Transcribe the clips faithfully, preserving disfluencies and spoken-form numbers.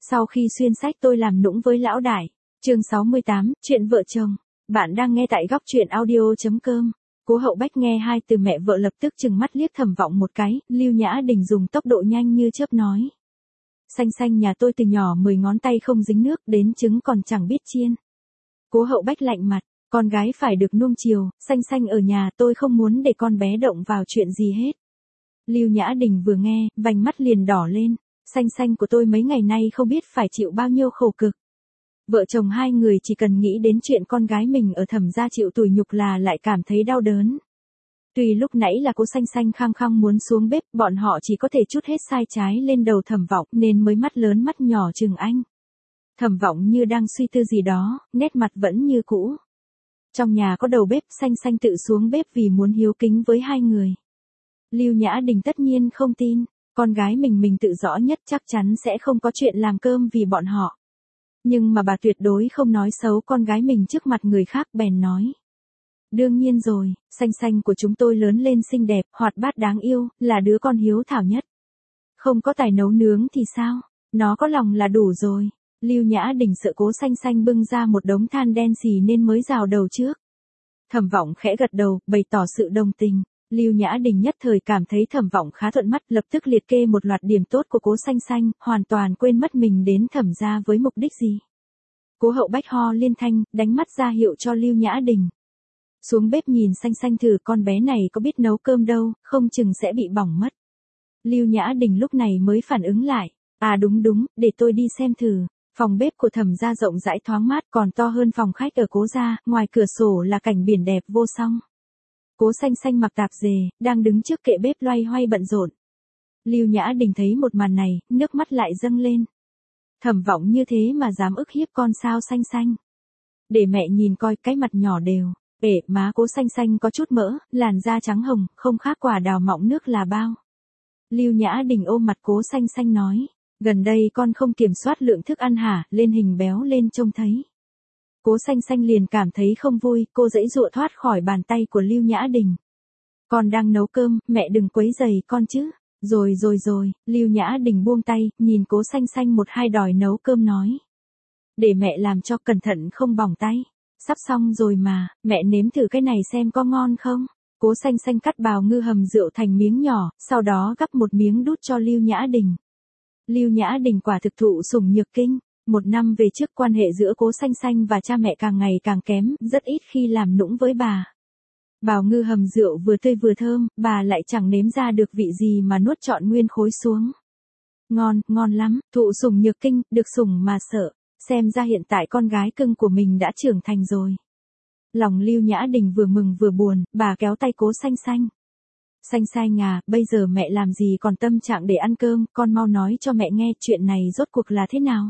Sau khi xuyên sách tôi làm nũng với lão đại. Chương sáu mươi tám, chuyện vợ chồng. Bạn đang nghe tại góc truyện audio chấm com. Cố Hậu Bách nghe hai từ mẹ vợ lập tức trừng mắt liếc Thẩm Vọng một cái, Lưu Nhã Đình dùng tốc độ nhanh như chớp nói. Xanh xanh nhà tôi từ nhỏ mười ngón tay không dính nước, đến trứng còn chẳng biết chiên. Cố Hậu Bách lạnh mặt, con gái phải được nuông chiều, xanh xanh ở nhà tôi không muốn để con bé động vào chuyện gì hết. Lưu Nhã Đình vừa nghe, vành mắt liền đỏ lên, xanh xanh của tôi mấy ngày nay không biết phải chịu bao nhiêu khổ cực. Vợ chồng hai người chỉ cần nghĩ đến chuyện con gái mình ở Thẩm gia chịu tủi nhục là lại cảm thấy đau đớn. Tuy lúc nãy là Cố Xanh Xanh khăng khăng muốn xuống bếp, bọn họ chỉ có thể trút hết sai trái lên đầu Thẩm Vọng nên mới mắt lớn mắt nhỏ chừng anh. Thẩm Vọng như đang suy tư gì đó, nét mặt vẫn như cũ. Trong nhà có đầu bếp, Xanh Xanh tự xuống bếp vì muốn hiếu kính với hai người. Lưu Nhã Đình tất nhiên không tin, con gái mình mình tự rõ nhất chắc chắn sẽ không có chuyện làm cơm vì bọn họ. Nhưng mà bà tuyệt đối không nói xấu con gái mình trước mặt người khác, bèn nói. Đương nhiên rồi, Xanh Xanh của chúng tôi lớn lên xinh đẹp, hoạt bát đáng yêu, là đứa con hiếu thảo nhất. Không có tài nấu nướng thì sao, nó có lòng là đủ rồi. Lưu Nhã Đình sợ Cố Xanh Xanh bưng ra một đống than đen xì nên mới rào đầu trước. Thẩm Vọng khẽ gật đầu, bày tỏ sự đồng tình. Lưu Nhã Đình nhất thời cảm thấy Thẩm Vọng khá thuận mắt, lập tức liệt kê một loạt điểm tốt của Cố Xanh Xanh, hoàn toàn quên mất mình đến Thẩm gia với mục đích gì. Cố Hậu Bách ho liên thanh, đánh mắt ra hiệu cho Lưu Nhã Đình. Xuống bếp nhìn Xanh Xanh thử, con bé này có biết nấu cơm đâu, không chừng sẽ bị bỏng mất. Lưu Nhã Đình lúc này mới phản ứng lại, à đúng đúng, để tôi đi xem thử. Phòng bếp của Thẩm gia rộng rãi thoáng mát, còn to hơn phòng khách ở Cố gia, ngoài cửa sổ là cảnh biển đẹp vô song. Cố Xanh Xanh mặc tạp dề, đang đứng trước kệ bếp loay hoay bận rộn. Lưu Nhã Đình thấy một màn này, nước mắt lại dâng lên. Thẩm Vọng như thế mà dám ức hiếp con sao Xanh Xanh. Để mẹ nhìn coi, cái mặt nhỏ đều. Ể, má Cố Xanh Xanh có chút mỡ, làn da trắng hồng, không khác quả đào mọng nước là bao. Lưu Nhã Đình ôm mặt Cố Xanh Xanh nói. Gần đây con không kiểm soát lượng thức ăn hả, lên hình béo lên trông thấy. Cố Xanh Xanh liền cảm thấy không vui, cô giãy giụa thoát khỏi bàn tay của Lưu Nhã Đình. Con đang nấu cơm, mẹ đừng quấy rầy con chứ. Rồi rồi rồi, Lưu Nhã Đình buông tay, nhìn Cố Xanh Xanh một hai đòi nấu cơm nói. Để mẹ làm cho, cẩn thận không bỏng tay. Sắp xong rồi mà, mẹ nếm thử cái này xem có ngon không. Cố Xanh Xanh cắt bào ngư hầm rượu thành miếng nhỏ, sau đó gắp một miếng đút cho Lưu Nhã Đình. Lưu Nhã Đình quả thực thụ sủng nhược kinh. Một năm về trước quan hệ giữa Cố Xanh Xanh và cha mẹ càng ngày càng kém, rất ít khi làm nũng với bà. Bào ngư hầm rượu vừa tươi vừa thơm, bà lại chẳng nếm ra được vị gì mà nuốt trọn nguyên khối xuống. Ngon, ngon lắm, thụ sủng nhược kinh, được sủng mà sợ, xem ra hiện tại con gái cưng của mình đã trưởng thành rồi. Lòng Lưu Nhã Đình vừa mừng vừa buồn, bà kéo tay Cố Xanh Xanh. Xanh Xanh à, bây giờ mẹ làm gì còn tâm trạng để ăn cơm, con mau nói cho mẹ nghe chuyện này rốt cuộc là thế nào.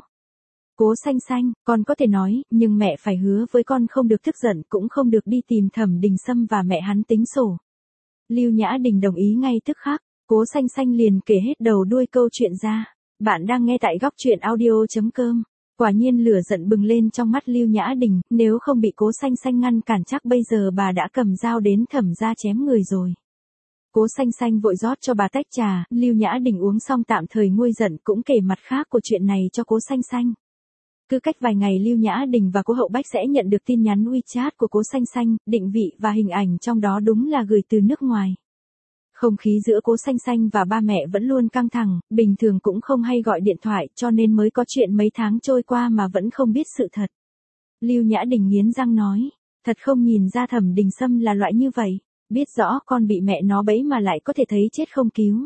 Cố Xanh Xanh, con có thể nói, nhưng mẹ phải hứa với con không được tức giận, cũng không được đi tìm Thẩm Đình Sâm và mẹ hắn tính sổ. Lưu Nhã Đình đồng ý ngay tức khắc. Cố Xanh Xanh liền kể hết đầu đuôi câu chuyện ra. Bạn đang nghe tại góc truyện audio chấm com. Quả nhiên lửa giận bừng lên trong mắt Lưu Nhã Đình, nếu không bị Cố Xanh Xanh ngăn cản chắc bây giờ bà đã cầm dao đến Thẩm gia chém người rồi. Cố Xanh Xanh vội rót cho bà tách trà, Lưu Nhã Đình uống xong tạm thời nguôi giận, cũng kể mặt khác của chuyện này cho Cố Xanh Xanh. Cứ cách vài ngày Lưu Nhã Đình và Cố Hậu Bách sẽ nhận được tin nhắn WeChat của Cố Xanh Xanh, định vị và hình ảnh trong đó đúng là gửi từ nước ngoài. Không khí giữa Cố Xanh Xanh và ba mẹ vẫn luôn căng thẳng, bình thường cũng không hay gọi điện thoại cho nên mới có chuyện mấy tháng trôi qua mà vẫn không biết sự thật. Lưu Nhã Đình nghiến răng nói, thật không nhìn ra Thẩm Đình Sâm là loại như vậy, biết rõ con bị mẹ nó bẫy mà lại có thể thấy chết không cứu.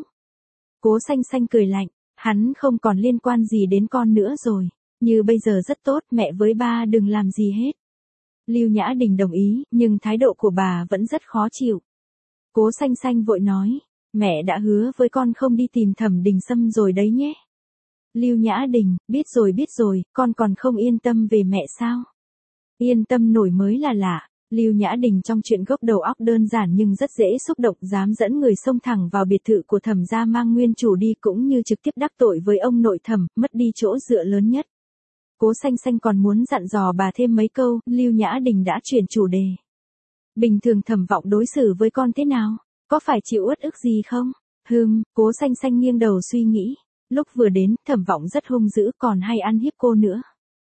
Cố Xanh Xanh cười lạnh, hắn không còn liên quan gì đến con nữa rồi. Như bây giờ rất tốt, mẹ với ba đừng làm gì hết. Lưu Nhã Đình đồng ý, nhưng thái độ của bà vẫn rất khó chịu. Cố Xanh Xanh vội nói, mẹ đã hứa với con không đi tìm Thẩm Đình Sâm rồi đấy nhé. Lưu Nhã Đình, biết rồi biết rồi, con còn không yên tâm về mẹ sao? Yên tâm nổi mới là lạ. Lưu Nhã Đình trong chuyện gốc đầu óc đơn giản nhưng rất dễ xúc động, dám dẫn người xông thẳng vào biệt thự của Thẩm gia mang nguyên chủ đi, cũng như trực tiếp đắc tội với ông nội Thẩm, mất đi chỗ dựa lớn nhất. Cố Xanh Xanh còn muốn dặn dò bà thêm mấy câu, Lưu Nhã Đình đã chuyển chủ đề. Bình thường Thẩm Vọng đối xử với con thế nào? Có phải chịu uất ức gì không? Hừm, Cố Xanh Xanh nghiêng đầu suy nghĩ. Lúc vừa đến, Thẩm Vọng rất hung dữ còn hay ăn hiếp cô nữa.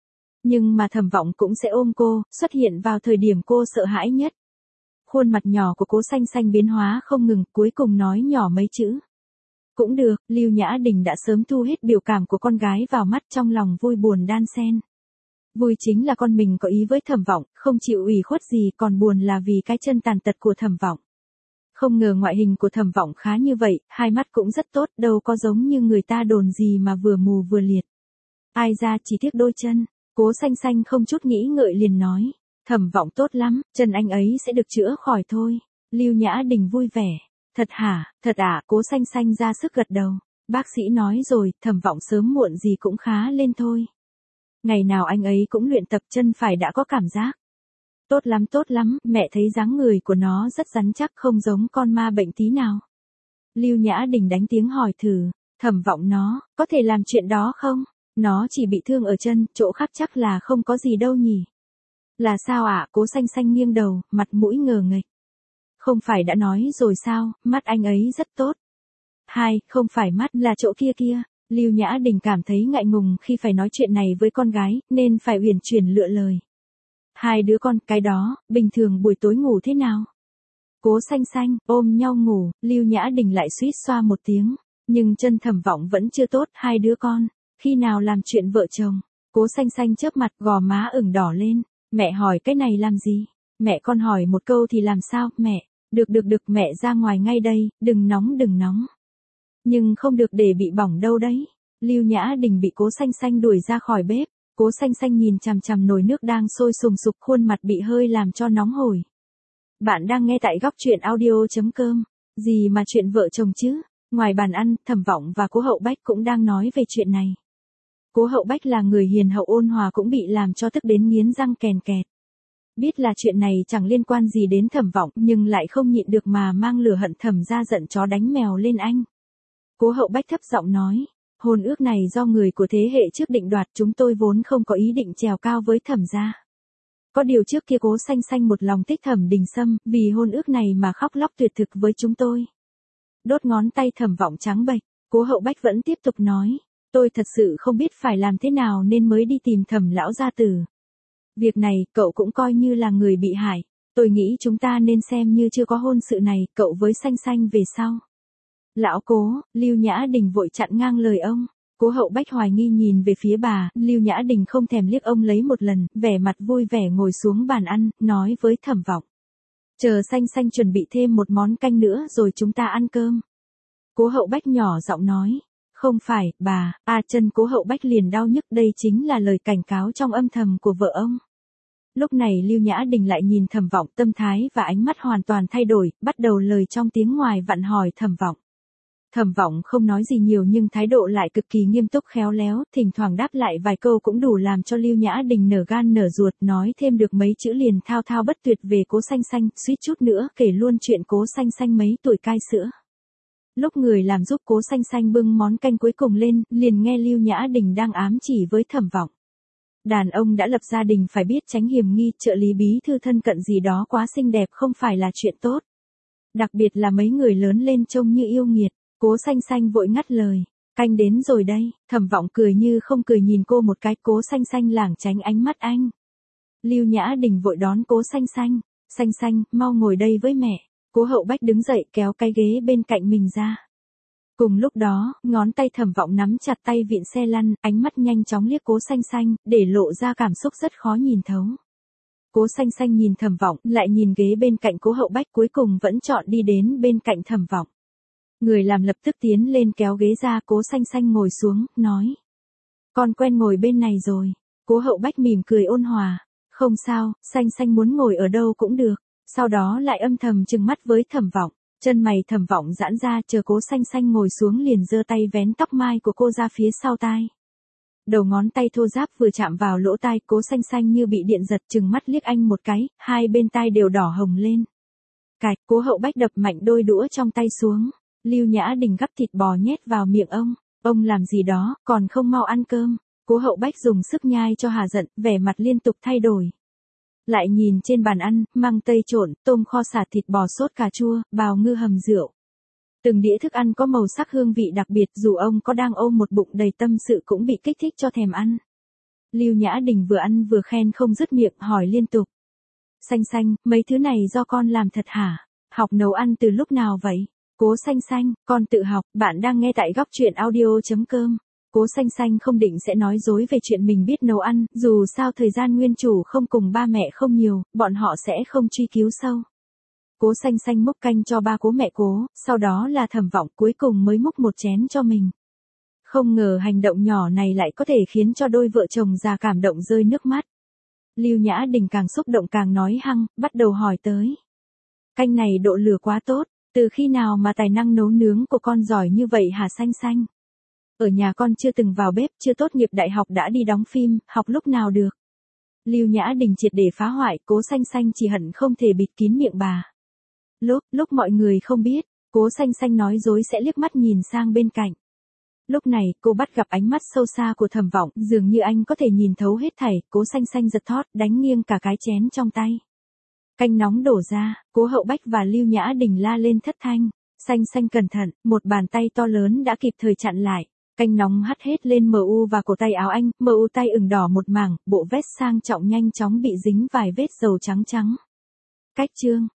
Nhưng mà Thẩm Vọng cũng sẽ ôm cô, xuất hiện vào thời điểm cô sợ hãi nhất. Khuôn mặt nhỏ của Cố Xanh Xanh biến hóa không ngừng, cuối cùng nói nhỏ mấy chữ. Cũng được, Lưu Nhã Đình đã sớm thu hết biểu cảm của con gái vào mắt, trong lòng vui buồn đan xen. Vui chính là con mình có ý với Thẩm Vọng, không chịu ủy khuất gì, còn buồn là vì cái chân tàn tật của Thẩm Vọng. Không ngờ ngoại hình của Thẩm Vọng khá như vậy, hai mắt cũng rất tốt, đâu có giống như người ta đồn gì mà vừa mù vừa liệt. Ai ra chỉ tiếc đôi chân. Cố Xanh Xanh không chút nghĩ ngợi liền nói. Thẩm Vọng tốt lắm, chân anh ấy sẽ được chữa khỏi thôi. Lưu Nhã Đình vui vẻ. Thật hả, thật ạ, à? Cố Xanh Xanh ra sức gật đầu. Bác sĩ nói rồi, Thẩm Vọng sớm muộn gì cũng khá lên thôi. Ngày nào anh ấy cũng luyện tập, chân phải đã có cảm giác. Tốt lắm tốt lắm, mẹ thấy dáng người của nó rất rắn chắc, không giống con ma bệnh tí nào. Lưu Nhã Đình đánh tiếng hỏi thử. Thẩm Vọng nó, có thể làm chuyện đó không? Nó chỉ bị thương ở chân, chỗ khác chắc là không có gì đâu nhỉ. Là sao ạ? À? Cố Xanh Xanh nghiêng đầu, mặt mũi ngờ nghệch. Không phải đã nói rồi sao, mắt anh ấy rất tốt. Hai, không phải mắt, là chỗ kia kia. Lưu Nhã Đình cảm thấy ngại ngùng khi phải nói chuyện này với con gái, nên phải uyển chuyển lựa lời. Hai đứa con, cái đó, bình thường buổi tối ngủ thế nào? Cố Xanh Xanh, ôm nhau ngủ, Lưu Nhã Đình lại suýt xoa một tiếng. Nhưng chân Thẩm Vọng vẫn chưa tốt, hai đứa con, khi nào làm chuyện vợ chồng? Cố Xanh Xanh chớp mặt, gò má ửng đỏ lên. Mẹ hỏi cái này làm gì? Mẹ con hỏi một câu thì làm sao, mẹ? Được được được, mẹ ra ngoài ngay đây, đừng nóng đừng nóng. Nhưng không được để bị bỏng đâu đấy. Lưu Nhã Đình bị Cố Xanh Xanh đuổi ra khỏi bếp. Cố Xanh Xanh nhìn chằm chằm nồi nước đang sôi sùng sục, khuôn mặt bị hơi làm cho nóng hổi. Bạn đang nghe tại góc truyện audio chấm com. Gì mà chuyện vợ chồng chứ? Ngoài bàn ăn, Thẩm Vọng và Cố Hậu Bách cũng đang nói về chuyện này. Cố Hậu Bách là người hiền hậu ôn hòa cũng bị làm cho tức đến nghiến răng kèn kẹt. Biết là chuyện này chẳng liên quan gì đến Thẩm Vọng, nhưng lại không nhịn được mà mang lửa hận thầm ra giận chó đánh mèo lên anh. Cố Hậu Bách thấp giọng nói, hôn ước này do người của thế hệ trước định đoạt, chúng tôi vốn không có ý định trèo cao với Thẩm gia. Có điều trước kia Cố Xanh Xanh một lòng thích Thẩm Đình Sâm, vì hôn ước này mà khóc lóc tuyệt thực với chúng tôi. Đốt ngón tay Thẩm Vọng trắng bệch, Cố Hậu Bách vẫn tiếp tục nói, tôi thật sự không biết phải làm thế nào nên mới đi tìm Thẩm lão gia tử. Việc này, cậu cũng coi như là người bị hại. Tôi nghĩ chúng ta nên xem như chưa có hôn sự này, cậu với Xanh Xanh về sau. Lão Cố, Lưu Nhã Đình vội chặn ngang lời ông. Cố Hậu Bách hoài nghi nhìn về phía bà, Lưu Nhã Đình không thèm liếc ông lấy một lần, vẻ mặt vui vẻ ngồi xuống bàn ăn, nói với Thẩm Vọng. Chờ Xanh Xanh chuẩn bị thêm một món canh nữa rồi chúng ta ăn cơm. Cố Hậu Bách nhỏ giọng nói. Không phải, bà, à chân Cố Hậu Bách liền đau nhức, đây chính là lời cảnh cáo trong âm thầm của vợ ông. Lúc này Lưu Nhã Đình lại nhìn Thẩm Vọng, tâm thái và ánh mắt hoàn toàn thay đổi, bắt đầu lời trong tiếng ngoài vặn hỏi Thẩm Vọng. Thẩm Vọng không nói gì nhiều nhưng thái độ lại cực kỳ nghiêm túc khéo léo, thỉnh thoảng đáp lại vài câu cũng đủ làm cho Lưu Nhã Đình nở gan nở ruột, nói thêm được mấy chữ liền thao thao bất tuyệt về Cố Xanh Xanh, suýt chút nữa kể luôn chuyện Cố Xanh Xanh mấy tuổi cai sữa. Lúc người làm giúp Cố Xanh Xanh bưng món canh cuối cùng lên, liền nghe Lưu Nhã Đình đang ám chỉ với Thẩm Vọng. Đàn ông đã lập gia đình phải biết tránh hiểm nghi, trợ lý bí thư thân cận gì đó quá xinh đẹp không phải là chuyện tốt. Đặc biệt là mấy người lớn lên trông như yêu nghiệt. Cố Xanh Xanh vội ngắt lời. Canh đến rồi đây. Thẩm Vọng cười như không cười nhìn cô một cái. Cố Xanh Xanh lảng tránh ánh mắt anh. Lưu Nhã Đình vội đón Cố Xanh Xanh. Xanh Xanh, mau ngồi đây với mẹ. Cố Hậu Bách đứng dậy kéo cái ghế bên cạnh mình ra. Cùng lúc đó, ngón tay Thẩm Vọng nắm chặt tay vịn xe lăn, ánh mắt nhanh chóng liếc Cố Xanh Xanh, để lộ ra cảm xúc rất khó nhìn thấu. Cố Xanh Xanh nhìn Thẩm Vọng, lại nhìn ghế bên cạnh Cố Hậu Bách, cuối cùng vẫn chọn đi đến bên cạnh Thẩm Vọng. Người làm lập tức tiến lên kéo ghế ra, Cố Xanh Xanh ngồi xuống, nói. Con quen ngồi bên này rồi. Cố Hậu Bách mỉm cười ôn hòa. Không sao, Xanh Xanh muốn ngồi ở đâu cũng được. Sau đó lại âm thầm trừng mắt với Thẩm Vọng. Chân mày Thẩm Vọng giãn ra, chờ Cố Xanh Xanh ngồi xuống liền giơ tay vén tóc mai của cô ra phía sau tai. Đầu ngón tay thô ráp vừa chạm vào lỗ tai, Cố Xanh Xanh như bị điện giật, trừng mắt liếc anh một cái, hai bên tai đều đỏ hồng lên. Cạch, Cố Hậu Bách đập mạnh đôi đũa trong tay xuống. Lưu Nhã Đình gắp thịt bò nhét vào miệng ông. Ông làm gì đó, còn không mau ăn cơm. Cố Hậu Bách dùng sức nhai cho hà giận, vẻ mặt liên tục thay đổi. Lại nhìn trên bàn ăn, măng tây trộn, tôm kho xả thịt bò sốt cà chua, bào ngư hầm rượu. Từng đĩa thức ăn có màu sắc hương vị đặc biệt, dù ông có đang ôm một bụng đầy tâm sự cũng bị kích thích cho thèm ăn. Lưu Nhã Đình vừa ăn vừa khen không dứt miệng, hỏi liên tục. Xanh xanh, mấy thứ này do con làm thật hả? Học nấu ăn từ lúc nào vậy? Cố xanh xanh, con tự học, bạn đang nghe tại góc truyện audio.com. Cố xanh xanh không định sẽ nói dối về chuyện mình biết nấu ăn, dù sao thời gian nguyên chủ không cùng ba mẹ không nhiều, bọn họ sẽ không truy cứu sâu. Cố xanh xanh múc canh cho ba cố mẹ cố, sau đó là Thẩm Vọng, cuối cùng mới múc một chén cho mình. Không ngờ hành động nhỏ này lại có thể khiến cho đôi vợ chồng già cảm động rơi nước mắt. Lưu Nhã Đình càng xúc động càng nói hăng, bắt đầu hỏi tới. Canh này độ lửa quá tốt, từ khi nào mà tài năng nấu nướng của con giỏi như vậy hả xanh xanh? Ở nhà con chưa từng vào bếp, chưa tốt nghiệp đại học đã đi đóng phim, học lúc nào được? Lưu Nhã Đình triệt để phá hoại, Cố xanh xanh chỉ hận không thể bịt kín miệng bà. Lúc, lúc mọi người không biết, Cố xanh xanh nói dối sẽ liếc mắt nhìn sang bên cạnh. Lúc này, cô bắt gặp ánh mắt sâu xa của Thẩm Vọng, dường như anh có thể nhìn thấu hết thảy, Cố xanh xanh giật thót, đánh nghiêng cả cái chén trong tay. Canh nóng đổ ra, Cố Hậu Bách và Lưu Nhã Đình la lên thất thanh. Xanh xanh cẩn thận, một bàn tay to lớn đã kịp thời chặn lại. Canh nóng hắt hết lên em u và cổ tay áo anh, em u tay ửng đỏ một mảng, bộ vest sang trọng nhanh chóng bị dính vài vết dầu trắng trắng. Cách chương,